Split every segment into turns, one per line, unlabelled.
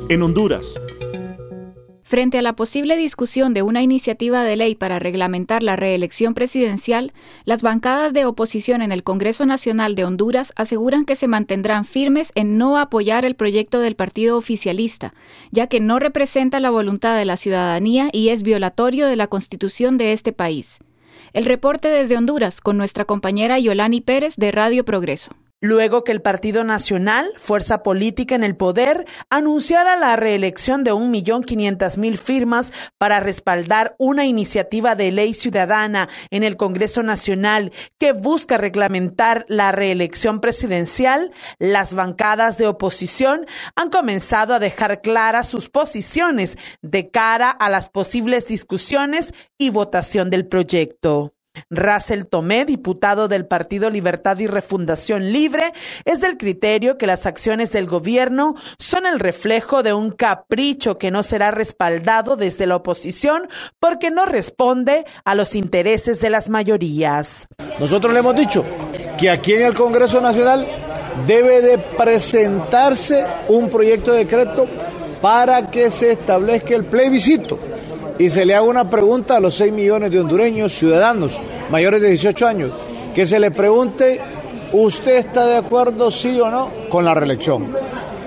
en Honduras.
Frente a la posible discusión de una iniciativa de ley para reglamentar la reelección presidencial, las bancadas de oposición en el Congreso Nacional de Honduras aseguran que se mantendrán firmes en no apoyar el proyecto del partido oficialista, ya que no representa la voluntad de la ciudadanía y es violatorio de la Constitución de este país. El reporte desde Honduras con nuestra compañera Yolani Pérez de Radio Progreso.
Luego que el Partido Nacional, fuerza política en el poder, anunciara la reelección de 1.500.000 firmas para respaldar una iniciativa de ley ciudadana en el Congreso Nacional que busca reglamentar la reelección presidencial, las bancadas de oposición han comenzado a dejar claras sus posiciones de cara a las posibles discusiones y votación del proyecto. Russell Tomé, diputado del Partido Libertad y Refundación Libre, es del criterio que las acciones del gobierno son el reflejo de un capricho que no será respaldado desde la oposición porque no responde a los intereses de las mayorías.
Nosotros le hemos dicho que aquí en el Congreso Nacional debe de presentarse un proyecto de decreto para que se establezca el plebiscito y se le haga una pregunta a los 6 millones de hondureños ciudadanos mayores de 18 años, que se le pregunte, ¿usted está de acuerdo sí o no con la reelección?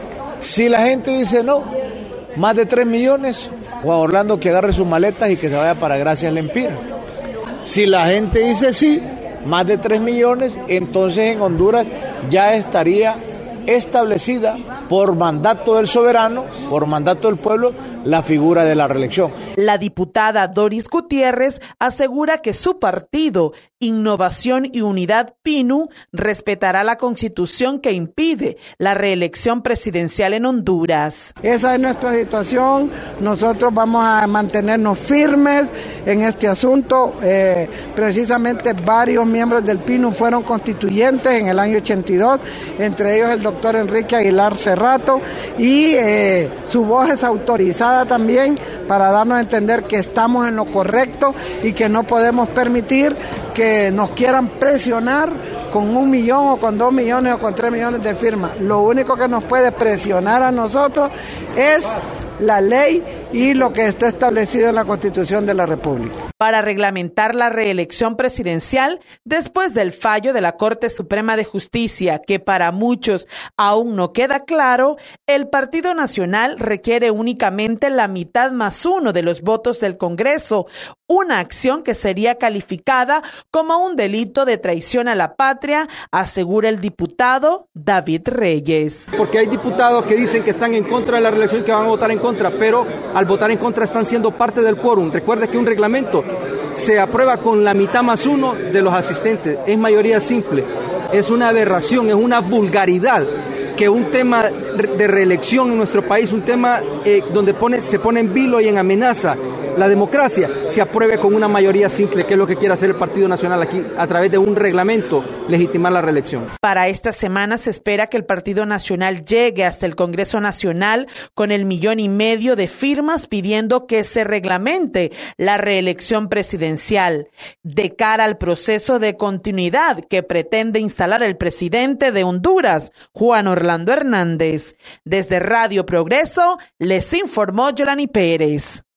Si la gente dice no, más de 3 millones, Juan Orlando que agarre sus maletas y que se vaya para Gracias Lempira. Si la gente dice sí, más de 3 millones, entonces en Honduras ya estaría establecida por mandato del soberano, por mandato del pueblo, la figura de la reelección.
La diputada Doris Gutiérrez asegura que su partido, Innovación y Unidad PINU, respetará la Constitución que impide la reelección presidencial en Honduras.
Esa es nuestra situación, nosotros vamos a mantenernos firmes en este asunto. Precisamente varios miembros del PINU fueron constituyentes en el año 82, entre ellos el doctor Enrique Aguilar Cerrato, y su voz es autorizada también para darnos a entender que estamos en lo correcto y que no podemos permitir que nos quieran presionar con 1 millón o con 2 millones o con 3 millones de firmas. Lo único que nos puede presionar a nosotros es la ley y lo que está establecido en la Constitución de la República.
Para reglamentar la reelección presidencial después del fallo de la Corte Suprema de Justicia, que para muchos aún no queda claro, el Partido Nacional requiere únicamente la mitad más 1 de los votos del Congreso, una acción que sería calificada como un delito de traición a la patria, asegura el diputado David Reyes.
Porque hay diputados que dicen que están en contra de la reelección y que van a votar en contra, pero al votar en contra están siendo parte del quórum. Recuerde que un reglamento se aprueba con la mitad más 1 de los asistentes. Es mayoría simple. Es una aberración, es una vulgaridad que un tema de reelección en nuestro país, un tema donde se pone en vilo y en amenaza la democracia, se apruebe con una mayoría simple, que es lo que quiere hacer el Partido Nacional aquí, a través de un reglamento, legitimar la reelección.
Para esta semana se espera que el Partido Nacional llegue hasta el Congreso Nacional con el 1,5 millones de firmas pidiendo que se reglamente la reelección presidencial de cara al proceso de continuidad que pretende instalar el presidente de Honduras, Juan Orlando Hernández. Desde Radio Progreso les informó Yolani Pérez.